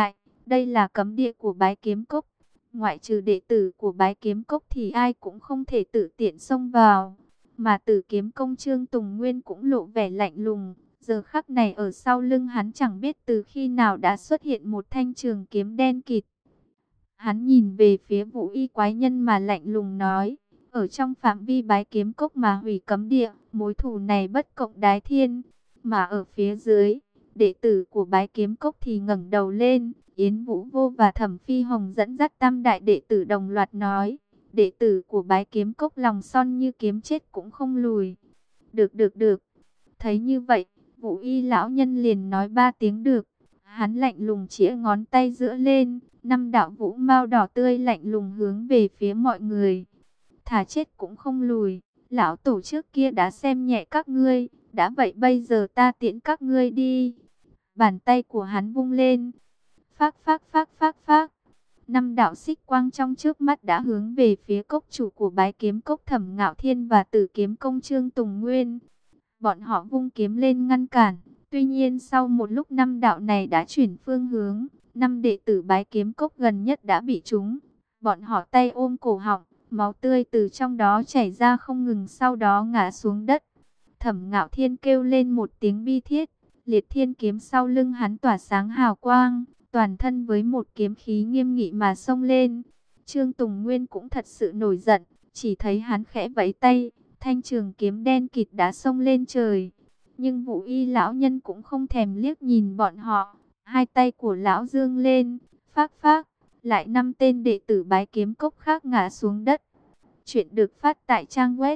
Đây là cấm địa của Bái Kiếm Cốc. Ngoại trừ đệ tử của Bái Kiếm Cốc thì ai cũng không thể tự tiện xông vào. Mà Tử Kiếm Công Trương Tùng Nguyên cũng lộ vẻ lạnh lùng. Giờ khắc này ở sau lưng hắn chẳng biết từ khi nào đã xuất hiện một thanh trường kiếm đen kịt. Hắn nhìn về phía Vũ Y quái nhân mà lạnh lùng nói, ở trong phạm vi Bái Kiếm Cốc mà hủy cấm địa, mối thù này bất cộng đái thiên. Mà ở phía dưới, đệ tử của Bái Kiếm Cốc thì ngẩng đầu lên, Yến Vũ Vô và Thẩm Phi Hồng dẫn dắt tam đại đệ tử đồng loạt nói, đệ tử của Bái Kiếm Cốc lòng son như kiếm chết cũng không lùi. Được được được. Thấy như vậy, Vũ Y lão nhân liền nói ba tiếng được. Hắn lạnh lùng chĩa ngón tay giữa lên, năm đạo vũ mao đỏ tươi lạnh lùng hướng về phía mọi người. Thà chết cũng không lùi, lão tổ trước kia đã xem nhẹ các ngươi, đã vậy bây giờ ta tiễn các ngươi đi. Bàn tay của hắn vung lên, phác phác phác phác phác. Năm đạo xích quang trong trước mắt đã hướng về phía cốc chủ của Bái Kiếm Cốc Thẩm Ngạo Thiên và Tử Kiếm Công Trương Tùng Nguyên. Bọn họ vung kiếm lên ngăn cản. Tuy nhiên sau một lúc năm đạo này đã chuyển phương hướng, năm đệ tử Bái Kiếm Cốc gần nhất đã bị trúng. Bọn họ tay ôm cổ họng, máu tươi từ trong đó chảy ra không ngừng, sau đó ngã xuống đất. Thẩm Ngạo Thiên kêu lên một tiếng bi thiết, liệt thiên kiếm sau lưng hắn tỏa sáng hào quang, toàn thân với một kiếm khí nghiêm nghị mà xông lên. Trương Tùng Nguyên cũng thật sự nổi giận, chỉ thấy hắn khẽ vẫy tay, thanh trường kiếm đen kịt đã xông lên trời. Nhưng Vũ Y lão nhân cũng không thèm liếc nhìn bọn họ, hai tay của lão dương lên, phác phác, lại năm tên đệ tử Bái Kiếm Cốc khác ngã xuống đất. Chuyện được phát tại trang web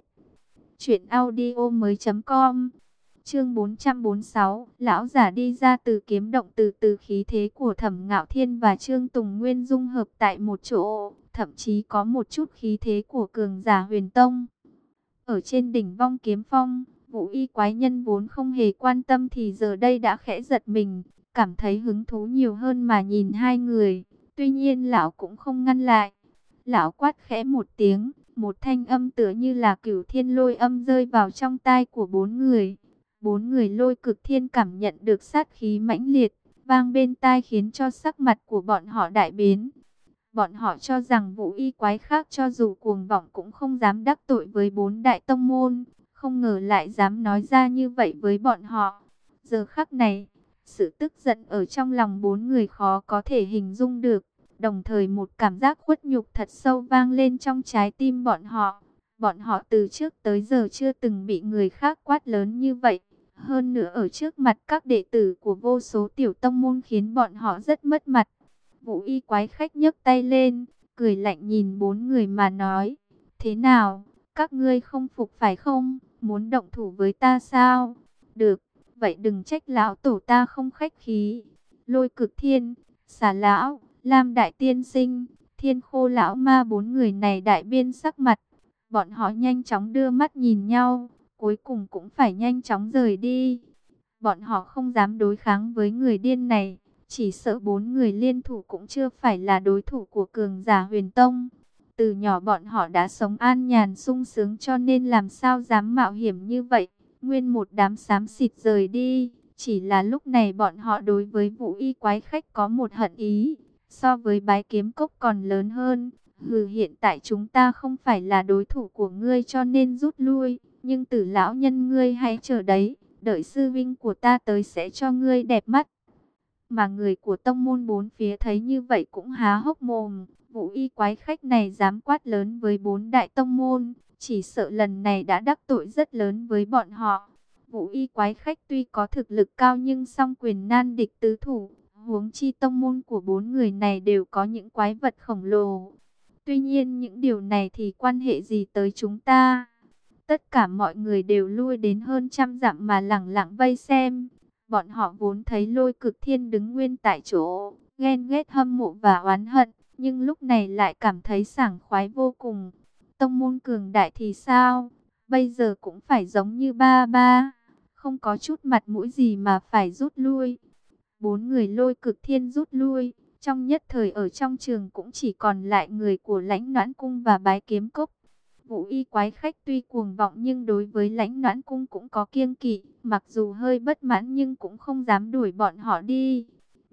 truyệnaudiomoi.com. Chương 446, lão giả đi ra từ kiếm động, từ từ khí thế của Thẩm Ngạo Thiên và Trương Tùng Nguyên dung hợp tại một chỗ, thậm chí có một chút khí thế của cường giả Huyền Tông. Ở trên đỉnh Vong Kiếm Phong, Vũ Y quái nhân vốn không hề quan tâm thì giờ đây đã khẽ giật mình, cảm thấy hứng thú nhiều hơn mà nhìn hai người. Tuy nhiên lão cũng không ngăn lại. Lão quát khẽ một tiếng, một thanh âm tựa như là Cửu Thiên Lôi Âm rơi vào trong tai của bốn người. Bốn người Lôi Cực Thiên cảm nhận được sát khí mãnh liệt, vang bên tai khiến cho sắc mặt của bọn họ đại biến. Bọn họ cho rằng Vũ Y quái khác cho dù cuồng vọng cũng không dám đắc tội với bốn đại tông môn, không ngờ lại dám nói ra như vậy với bọn họ. Giờ khắc này, sự tức giận ở trong lòng bốn người khó có thể hình dung được, đồng thời một cảm giác khuất nhục thật sâu vang lên trong trái tim bọn họ. Bọn họ từ trước tới giờ chưa từng bị người khác quát lớn như vậy, hơn nữa ở trước mặt các đệ tử của vô số tiểu tông môn khiến bọn họ rất mất mặt. Vũ Y quái khách nhấc tay lên, cười lạnh nhìn bốn người mà nói, thế nào, các ngươi không phục phải không, muốn động thủ với ta sao? Được, vậy đừng trách lão tổ ta không khách khí. Lôi Cực Thiên, Xà Lão, Lam Đại Tiên Sinh, Thiên Khô Lão Ma, bốn người này đại biên sắc mặt. Bọn họ nhanh chóng đưa mắt nhìn nhau, cuối cùng cũng phải nhanh chóng rời đi. Bọn họ không dám đối kháng với người điên này. Chỉ sợ bốn người liên thủ cũng chưa phải là đối thủ của cường giả Huyền Tông. Từ nhỏ bọn họ đã sống an nhàn sung sướng cho nên làm sao dám mạo hiểm như vậy. Nguyên một đám xám xịt rời đi. Chỉ là lúc này bọn họ đối với Vũ Y quái khách có một hận ý, so với Bái Kiếm Cốc còn lớn hơn. Hiện tại chúng ta không phải là đối thủ của ngươi cho nên rút lui. Nhưng Tử lão nhân ngươi hãy chờ đấy, đợi sư vinh của ta tới sẽ cho ngươi đẹp mắt. Mà người của tông môn bốn phía thấy như vậy cũng há hốc mồm. Vũ Y quái khách này dám quát lớn với bốn đại tông môn, chỉ sợ lần này đã đắc tội rất lớn với bọn họ. Vũ Y quái khách tuy có thực lực cao nhưng song quyền nan địch tứ thủ, huống chi tông môn của bốn người này đều có những quái vật khổng lồ. Tuy nhiên những điều này thì quan hệ gì tới chúng ta? Tất cả mọi người đều lui đến hơn trăm dặm mà lẳng lặng vây xem. Bọn họ vốn thấy Lôi Cực Thiên đứng nguyên tại chỗ, ghen ghét hâm mộ và oán hận, nhưng lúc này lại cảm thấy sảng khoái vô cùng. Tông môn cường đại thì sao? Bây giờ cũng phải giống như ba ba, không có chút mặt mũi gì mà phải rút lui. Bốn người Lôi Cực Thiên rút lui, trong nhất thời ở trong trường cũng chỉ còn lại người của Lãnh Noãn Cung và Bái Kiếm Cốc. Vũ Y quái khách tuy cuồng vọng nhưng đối với Lãnh Noãn Cung cũng có kiêng kỵ, mặc dù hơi bất mãn nhưng cũng không dám đuổi bọn họ đi.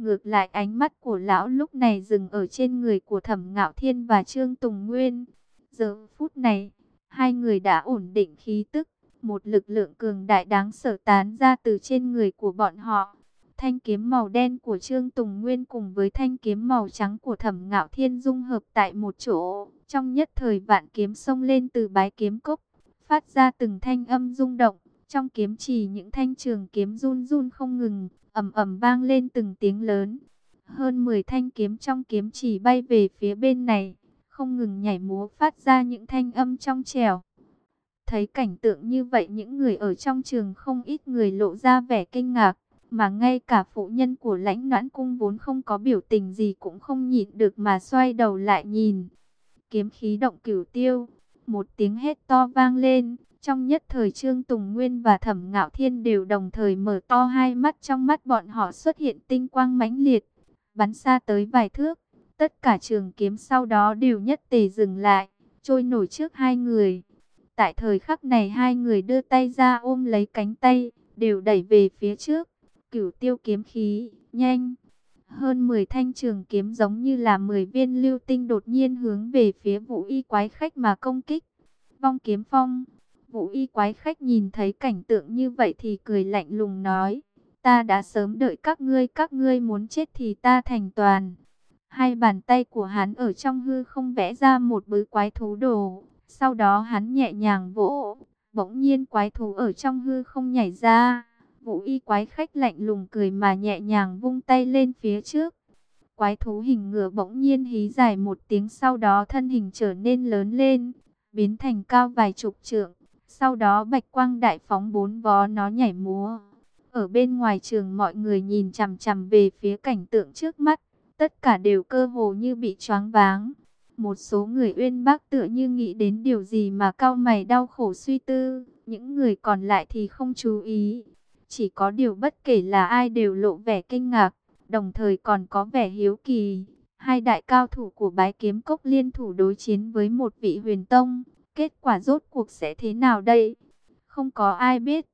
Ngược lại ánh mắt của lão lúc này dừng ở trên người của Thẩm Ngạo Thiên và Trương Tùng Nguyên. Giờ phút này, hai người đã ổn định khí tức, một lực lượng cường đại đáng sợ tán ra từ trên người của bọn họ. Thanh kiếm màu đen của Trương Tùng Nguyên cùng với thanh kiếm màu trắng của Thẩm Ngạo Thiên dung hợp tại một chỗ. Trong nhất thời vạn kiếm xông lên từ bái kiếm cốc, phát ra từng thanh âm rung động. Trong kiếm chỉ những thanh trường kiếm run run không ngừng, ầm ầm vang lên từng tiếng lớn. Hơn 10 thanh kiếm trong kiếm chỉ bay về phía bên này, không ngừng nhảy múa phát ra những thanh âm trong trẻo. Thấy cảnh tượng như vậy, những người ở trong trường không ít người lộ ra vẻ kinh ngạc, mà ngay cả phụ nhân của Lãnh Noãn Cung vốn không có biểu tình gì cũng không nhịn được mà xoay đầu lại nhìn. Kiếm khí động cửu tiêu, một tiếng hét to vang lên, trong nhất thời Trương Tùng Nguyên và Thẩm Ngạo Thiên đều đồng thời mở to hai mắt, trong mắt bọn họ xuất hiện tinh quang mãnh liệt, bắn xa tới vài thước. Tất cả trường kiếm sau đó đều nhất tề dừng lại, trôi nổi trước hai người. Tại thời khắc này hai người đưa tay ra ôm lấy cánh tay, đều đẩy về phía trước. Cửu tiêu kiếm khí, nhanh. Hơn 10 thanh trường kiếm giống như là 10 viên lưu tinh đột nhiên hướng về phía Vũ Y quái khách mà công kích. Vong kiếm phong. Vũ Y quái khách nhìn thấy cảnh tượng như vậy thì cười lạnh lùng nói: ta đã sớm đợi các ngươi muốn chết thì ta thành toàn. Hai bàn tay của hắn ở trong hư không vẽ ra một bức quái thú đồ. Sau đó hắn nhẹ nhàng vỗ, bỗng nhiên quái thú ở trong hư không nhảy ra. Vũ Y quái khách lạnh lùng cười mà nhẹ nhàng vung tay lên phía trước. Quái thú hình ngựa bỗng nhiên hí dài một tiếng, sau đó thân hình trở nên lớn lên, biến thành cao vài chục trượng. Sau đó bạch quang đại phóng, bốn vó nó nhảy múa. Ở bên ngoài trường mọi người nhìn chằm chằm về phía cảnh tượng trước mắt, tất cả đều cơ hồ như bị choáng váng. Một số người uyên bác tựa như nghĩ đến điều gì mà cau mày đau khổ suy tư, những người còn lại thì không chú ý. Chỉ có điều bất kể là ai đều lộ vẻ kinh ngạc, đồng thời còn có vẻ hiếu kỳ. Hai đại cao thủ của bái kiếm cốc liên thủ đối chiến với một vị huyền tông, kết quả rốt cuộc sẽ thế nào đây? Không có ai biết.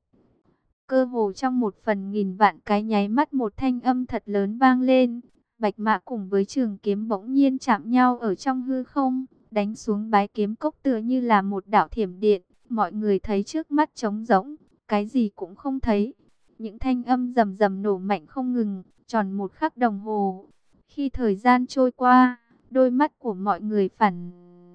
Cơ hồ trong 1/1000 cái nháy mắt, một thanh âm thật lớn vang lên. Bạch mã cùng với trường kiếm bỗng nhiên chạm nhau ở trong hư không, đánh xuống bái kiếm cốc tựa như là một đạo thiểm điện. Mọi người thấy trước mắt trống rỗng, cái gì cũng không thấy. Những thanh âm rầm rầm nổ mạnh không ngừng, tròn một khắc đồng hồ. Khi thời gian trôi qua, đôi mắt của mọi người phản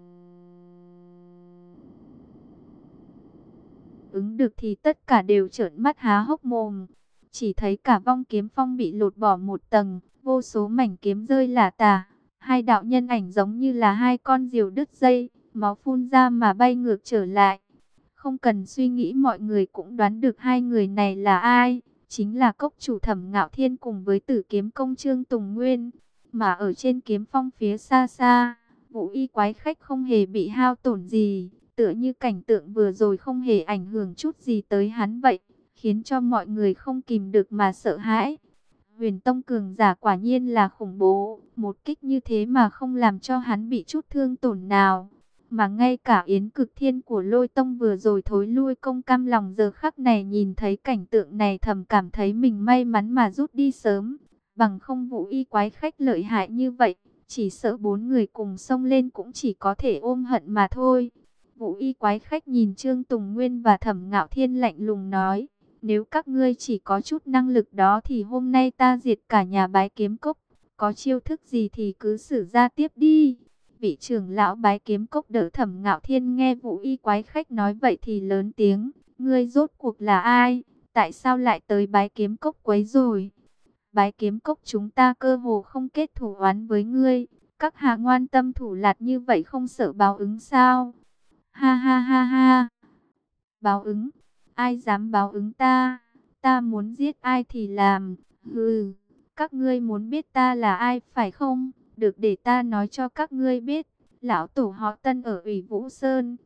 ứng được thì tất cả đều trợn mắt há hốc mồm. Chỉ thấy cả vong kiếm phong bị lột bỏ một tầng, vô số mảnh kiếm rơi lả tả. Hai đạo nhân ảnh giống như là hai con diều đứt dây, máu phun ra mà bay ngược trở lại. Không cần suy nghĩ mọi người cũng đoán được hai người này là ai. Chính là cốc chủ Thẩm Ngạo Thiên cùng với Tử Kiếm Công Trương Tùng Nguyên. Mà ở trên kiếm phong phía xa xa, Vũ Y quái khách không hề bị hao tổn gì, tựa như cảnh tượng vừa rồi không hề ảnh hưởng chút gì tới hắn vậy, khiến cho mọi người không kìm được mà sợ hãi. Huyền Tông cường giả quả nhiên là khủng bố, một kích như thế mà không làm cho hắn bị chút thương tổn nào. Mà ngay cả Yến Cực Thiên của Lôi Tông vừa rồi thối lui công cam lòng, giờ khắc này nhìn thấy cảnh tượng này thầm cảm thấy mình may mắn mà rút đi sớm. Bằng không Vũ Y quái khách lợi hại như vậy, chỉ sợ 4 người cùng xông lên cũng chỉ có thể ôm hận mà thôi. Vũ Y quái khách nhìn Trương Tùng Nguyên và Thẩm Ngạo Thiên lạnh lùng nói: nếu các ngươi chỉ có chút năng lực đó thì hôm nay ta diệt cả nhà bái kiếm cốc. Có chiêu thức gì thì cứ sử ra tiếp đi. Vị trưởng lão bái kiếm cốc đỡ Thẩm Ngạo Thiên nghe Vũ Y quái khách nói vậy thì lớn tiếng: ngươi rốt cuộc là ai? Tại sao lại tới bái kiếm cốc quấy rồi? Bái kiếm cốc chúng ta cơ hồ không kết thù oán với ngươi. Các hạ ngoan tâm thủ lạt như vậy không sợ báo ứng sao? Ha ha ha ha. Báo ứng? Ai dám báo ứng ta? Ta muốn giết ai thì làm. Hừ, các ngươi muốn biết ta là ai phải không? Được, để ta nói cho các ngươi biết. Lão tổ họ Tân ở Ủy Vũ Sơn.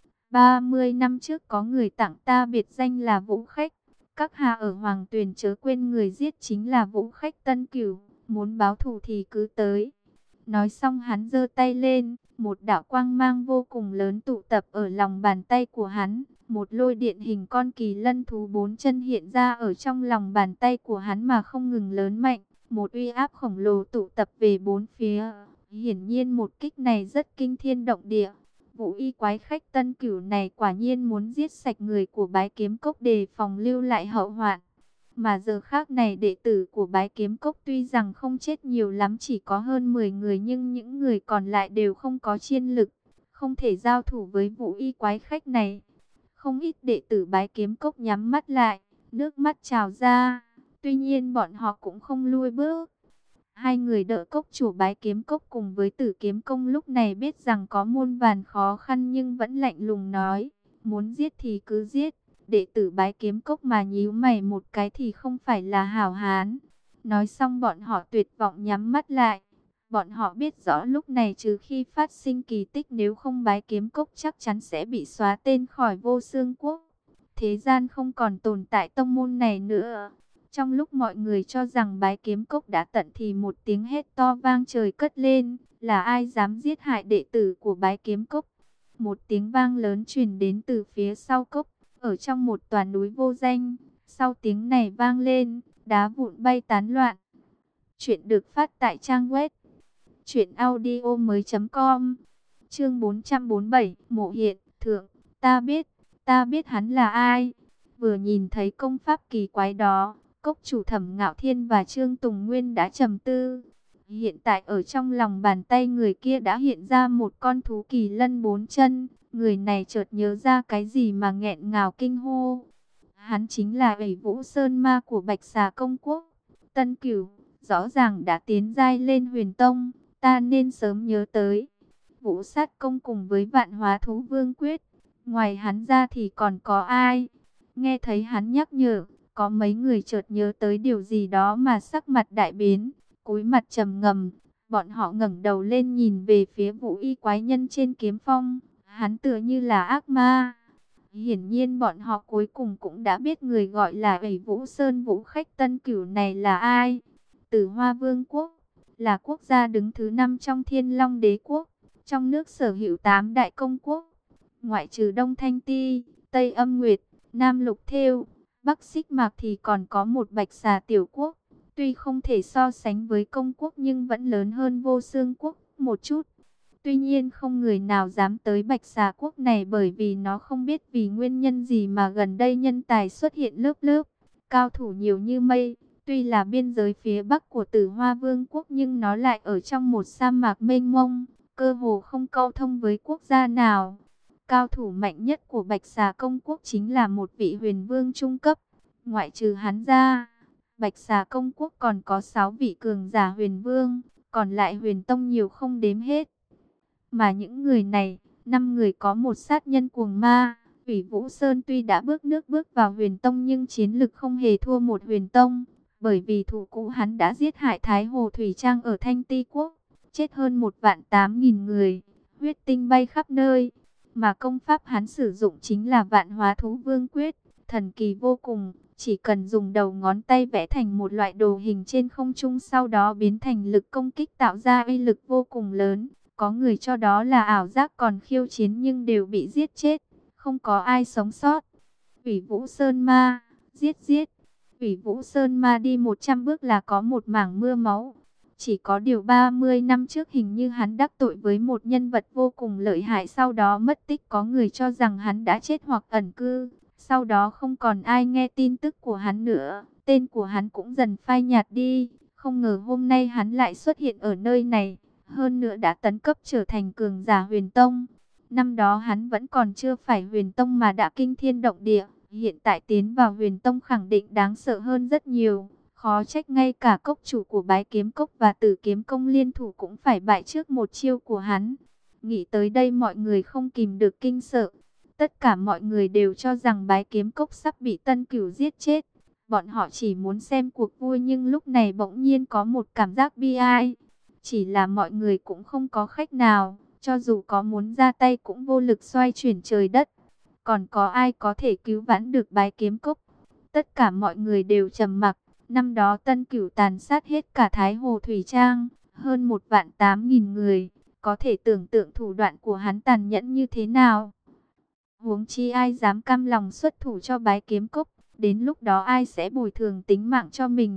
30 năm trước có người tặng ta biệt danh là Vũ Khách. Các hạ ở Hoàng Tuyền chớ quên người giết chính là Vũ Khách Tân Cửu. Muốn báo thù thì cứ tới. Nói xong hắn giơ tay lên, một đạo quang mang vô cùng lớn tụ tập ở lòng bàn tay của hắn. Một lôi điện hình con kỳ lân thú 4 chân hiện ra ở trong lòng bàn tay của hắn mà không ngừng lớn mạnh. Một uy áp khổng lồ tụ tập về bốn phía. Hiển nhiên một kích này rất kinh thiên động địa. Vũ y quái khách Tân Cửu này quả nhiên muốn giết sạch người của Bái Kiếm Cốc đề phòng lưu lại hậu hoạn. Mà giờ khác này đệ tử của Bái Kiếm Cốc tuy rằng không chết nhiều lắm, chỉ có hơn 10 người, nhưng những người còn lại đều không có chiên lực, không thể giao thủ với Vũ y quái khách này. Không ít đệ tử Bái Kiếm Cốc nhắm mắt lại, nước mắt trào ra. Tuy nhiên bọn họ cũng không lui bước. Hai người đỡ cốc chủ Bái Kiếm Cốc cùng với Tử Kiếm Công lúc này biết rằng có muôn vàn khó khăn nhưng vẫn lạnh lùng nói, muốn giết thì cứ giết. Đệ tử Bái Kiếm Cốc mà nhíu mày một cái thì không phải là hảo hán. Nói xong bọn họ tuyệt vọng nhắm mắt lại. Bọn họ biết rõ lúc này trừ khi phát sinh kỳ tích, nếu không Bái Kiếm Cốc chắc chắn sẽ bị xóa tên khỏi Vô Xương Quốc. Thế gian không còn tồn tại tông môn này nữa. Trong lúc mọi người cho rằng Bái Kiếm Cốc đã tận thì một tiếng hét to vang trời cất lên, là ai dám giết hại đệ tử của Bái Kiếm Cốc. Một tiếng vang lớn truyền đến từ phía sau cốc, ở trong một tòa núi vô danh. Sau tiếng này vang lên, đá vụn bay tán loạn. Chuyện được phát tại trang web truyệnaudiomoi.com. Chương 447, Mộ Hiện, thượng, ta biết hắn là ai. Vừa nhìn thấy công pháp kỳ quái đó, cốc chủ Thẩm Ngạo Thiên và Trương Tùng Nguyên đã trầm tư. Hiện tại ở trong lòng bàn tay người kia đã hiện ra một con thú kỳ lân 4 chân. Người này chợt nhớ ra cái gì mà nghẹn ngào kinh hô. Hắn chính là Ủy Vũ Sơn Ma của Bạch Xà Công Quốc. Tân Cửu, rõ ràng đã tiến giai lên Huyền Tông, ta nên sớm nhớ tới. Vũ Sát Công cùng với Vạn Hóa Thú Vương Quyết, ngoài hắn ra thì còn có ai? Nghe thấy hắn nhắc nhở, có mấy người chợt nhớ tới điều gì đó mà sắc mặt đại biến, cúi mặt trầm ngâm. Bọn họ ngẩng đầu lên nhìn về phía Vũ y quái nhân trên kiếm phong, hắn tựa như là ác ma. Hiển nhiên bọn họ cuối cùng cũng đã biết người gọi là Ủy Vũ Sơn Vũ khách Tân Cửu này là ai. Tử Hoa Vương Quốc là quốc gia đứng thứ 5 trong Thiên Long Đế Quốc, trong nước sở hữu 8 đại công quốc, ngoại trừ Đông Thanh Ti, Tây Âm Nguyệt, Nam Lục Thêu, Bắc Xích Mạc thì còn có một Bạch Xà tiểu quốc. Tuy không thể so sánh với công quốc nhưng vẫn lớn hơn Vô Xương Quốc một chút. Tuy nhiên không người nào dám tới Bạch Xà Quốc này, bởi vì nó không biết vì nguyên nhân gì mà gần đây nhân tài xuất hiện lớp lớp, cao thủ nhiều như mây. Tuy là biên giới phía bắc của Tử Hoa Vương Quốc nhưng nó lại ở trong một sa mạc mênh mông, cơ hồ không câu thông với quốc gia nào. Cao thủ mạnh nhất của Bạch Xà Công Quốc chính là một vị huyền vương trung cấp. Ngoại trừ hắn ra, Bạch Xà Công Quốc còn có 6 vị cường giả huyền vương, còn lại huyền tông nhiều không đếm hết. Mà những người này, 5 người có một sát nhân cuồng ma. Ủy Vũ Sơn tuy đã bước nước bước vào huyền tông nhưng chiến lực không hề thua một huyền tông. Bởi vì thủ cũ hắn đã giết hại Thái Hồ Thủy Trang ở Thanh Ti Quốc, chết hơn 1.800.000 người, huyết tinh bay khắp nơi. Mà công pháp hắn sử dụng chính là Vạn Hóa Thú Vương Quyết, thần kỳ vô cùng. Chỉ cần dùng đầu ngón tay vẽ thành một loại đồ hình trên không trung, sau đó biến thành lực công kích, tạo ra uy lực vô cùng lớn. Có người cho đó là ảo giác còn khiêu chiến nhưng đều bị giết chết, không có ai sống sót. Ủy Vũ Sơn Ma, giết. Ủy Vũ Sơn Ma đi 100 bước là có một mảng mưa máu. Chỉ có điều 30 năm trước hình như hắn đắc tội với một nhân vật vô cùng lợi hại, sau đó mất tích, có người cho rằng hắn đã chết hoặc ẩn cư. Sau đó không còn ai nghe tin tức của hắn nữa, tên của hắn cũng dần phai nhạt đi. Không ngờ hôm nay hắn lại xuất hiện ở nơi này, hơn nữa đã tấn cấp trở thành cường giả huyền tông. Năm đó hắn vẫn còn chưa phải huyền tông mà đã kinh thiên động địa. Hiện tại tiến vào huyền tông khẳng định đáng sợ hơn rất nhiều. Khó trách ngay cả cốc chủ của Bái Kiếm Cốc và Tử Kiếm Công liên thủ cũng phải bại trước một chiêu của hắn. Nghĩ tới đây mọi người không kìm được kinh sợ. Tất cả mọi người đều cho rằng Bái Kiếm Cốc sắp bị Tân Cửu giết chết. Bọn họ chỉ muốn xem cuộc vui nhưng lúc này bỗng nhiên có một cảm giác bi ai. Chỉ là mọi người cũng không có khách nào, cho dù có muốn ra tay cũng vô lực xoay chuyển trời đất. Còn có ai có thể cứu vãn được Bái Kiếm Cốc? Tất cả mọi người đều trầm mặc. Năm đó Tân Cửu tàn sát hết cả Thái Hồ Thủy Trang, hơn 1.800.000 người. Có thể tưởng tượng thủ đoạn của hắn tàn nhẫn như thế nào. Huống chi ai dám cam lòng xuất thủ cho Bái Kiếm Cốc. Đến lúc đó ai sẽ bồi thường tính mạng cho mình?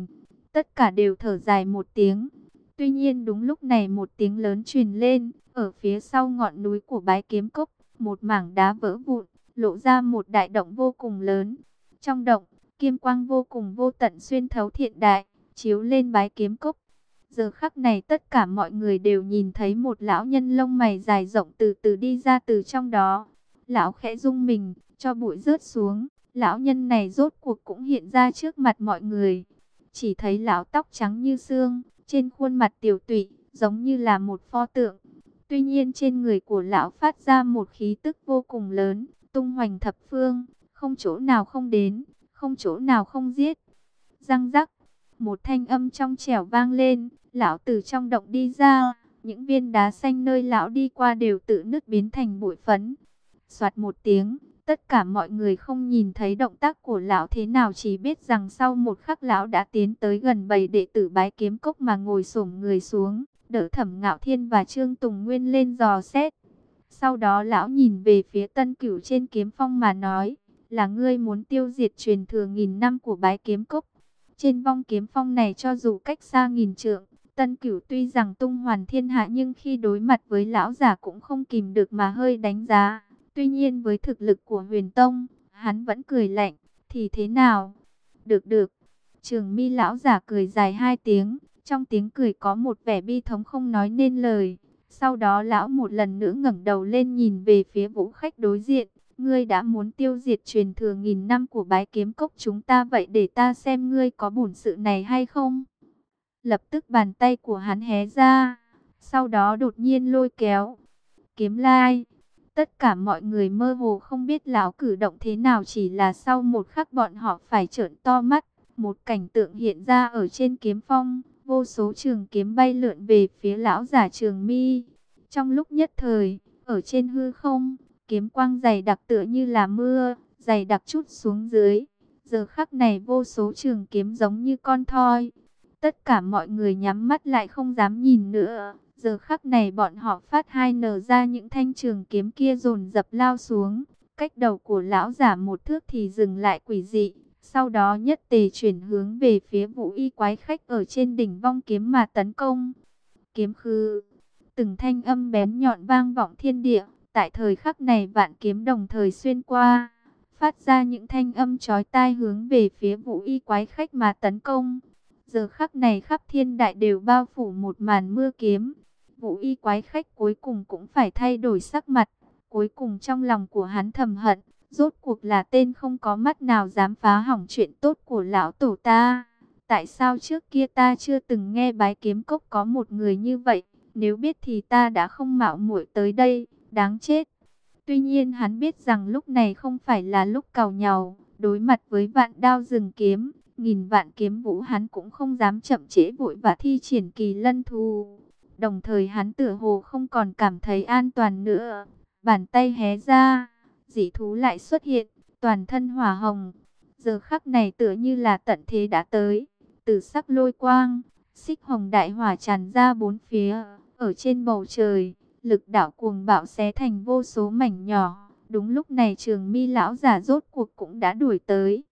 tất cả đều thở dài một tiếng. Tuy nhiên đúng lúc này một tiếng lớn truyền lên, ở phía sau ngọn núi của Bái Kiếm Cốc, một mảng đá vỡ vụn, lộ ra một đại động vô cùng lớn. Trong động, kim quang vô cùng vô tận xuyên thấu thiện đại, chiếu lên Bái Kiếm Cốc. Giờ khắc này tất cả mọi người đều nhìn thấy một lão nhân lông mày dài rộng từ từ đi ra từ trong đó. Lão khẽ rung mình, cho bụi rớt xuống. Lão nhân này rốt cuộc cũng hiện ra trước mặt mọi người. Chỉ thấy lão tóc trắng như xương, trên khuôn mặt tiều tụy, giống như là một pho tượng. Tuy nhiên trên người của lão phát ra một khí tức vô cùng lớn, tung hoành thập phương, không chỗ nào không đến, không chỗ nào không giết. Răng rắc, một thanh âm trong trẻo vang lên, lão từ trong động đi ra, những viên đá xanh nơi lão đi qua đều tự nứt biến thành bụi phấn. Soạt một tiếng, tất cả mọi người không nhìn thấy động tác của lão thế nào, chỉ biết rằng sau một khắc lão đã tiến tới gần bầy đệ tử Bái Kiếm Cốc mà ngồi xổm người xuống, đỡ Thẩm Ngạo Thiên và Trương Tùng Nguyên lên dò xét. Sau đó lão nhìn về phía Tân Cửu trên kiếm phong mà nói, là ngươi muốn tiêu diệt truyền thừa nghìn năm của Bái Kiếm Cốc. Trên vong kiếm phong này cho dù cách xa nghìn trượng, Tân Cửu tuy rằng tung hoàn thiên hạ nhưng khi đối mặt với lão giả cũng không kìm được mà hơi đánh giá. Tuy nhiên với thực lực của Huyền Tông, hắn vẫn cười lạnh, thì thế nào? Được được. Trường Mi lão giả cười dài hai tiếng, trong tiếng cười có một vẻ bi thống không nói nên lời. Sau đó lão một lần nữa ngẩng đầu lên nhìn về phía Vũ Khách đối diện. Ngươi đã muốn tiêu diệt truyền thừa nghìn năm của Bái Kiếm Cốc chúng ta, vậy để ta xem ngươi có bổn sự này hay không. Lập tức bàn tay của hắn hé ra, sau đó đột nhiên lôi kéo kiếm lai. Tất cả mọi người mơ hồ không biết lão cử động thế nào, chỉ là sau một khắc bọn họ phải trợn to mắt. Một cảnh tượng hiện ra ở trên kiếm phong, vô số trường kiếm bay lượn về phía lão giả Trường Mi. Trong lúc nhất thời, ở trên hư không, kiếm quang dày đặc tựa như là mưa, dày đặc chút xuống dưới. Giờ khắc này vô số trường kiếm giống như con thoi. Tất cả mọi người nhắm mắt lại không dám nhìn nữa. Giờ khắc này bọn họ phát hai nở ra, những thanh trường kiếm kia dồn dập lao xuống. Cách đầu của lão giả một thước thì dừng lại quỷ dị. Sau đó nhất tề chuyển hướng về phía Vũ Y quái khách ở trên đỉnh vong kiếm mà tấn công. Kiếm khư, từng thanh âm bén nhọn vang vọng thiên địa. Tại thời khắc này vạn kiếm đồng thời xuyên qua, phát ra những thanh âm chói tai hướng về phía Vũ Y quái khách mà tấn công. Giờ khắc này khắp thiên đại đều bao phủ một màn mưa kiếm. Vũ Y quái khách cuối cùng cũng phải thay đổi sắc mặt. Cuối cùng trong lòng của hắn thầm hận, rốt cuộc là tên không có mắt nào dám phá hỏng chuyện tốt của lão tổ ta. Tại sao trước kia ta chưa từng nghe Bái Kiếm Cốc có một người như vậy? Nếu biết thì ta đã không mạo muội tới đây, đáng chết. Tuy nhiên hắn biết rằng lúc này không phải là lúc càu nhàu, đối mặt với vạn đao rừng kiếm, nghìn vạn kiếm vũ, hắn cũng không dám chậm trễ vội và thi triển kỳ lân thù. Đồng thời hắn tựa hồ không còn cảm thấy an toàn nữa. Bàn tay hé ra, dị thú lại xuất hiện, toàn thân hỏa hồng. Giờ khắc này tựa như là tận thế đã tới. Từ sắc lôi quang, xích hồng đại hỏa tràn ra bốn phía, ở trên bầu trời, lực đạo cuồng bạo xé thành vô số mảnh nhỏ. Đúng lúc này Trường Mi lão giả rốt cuộc cũng đã đuổi tới.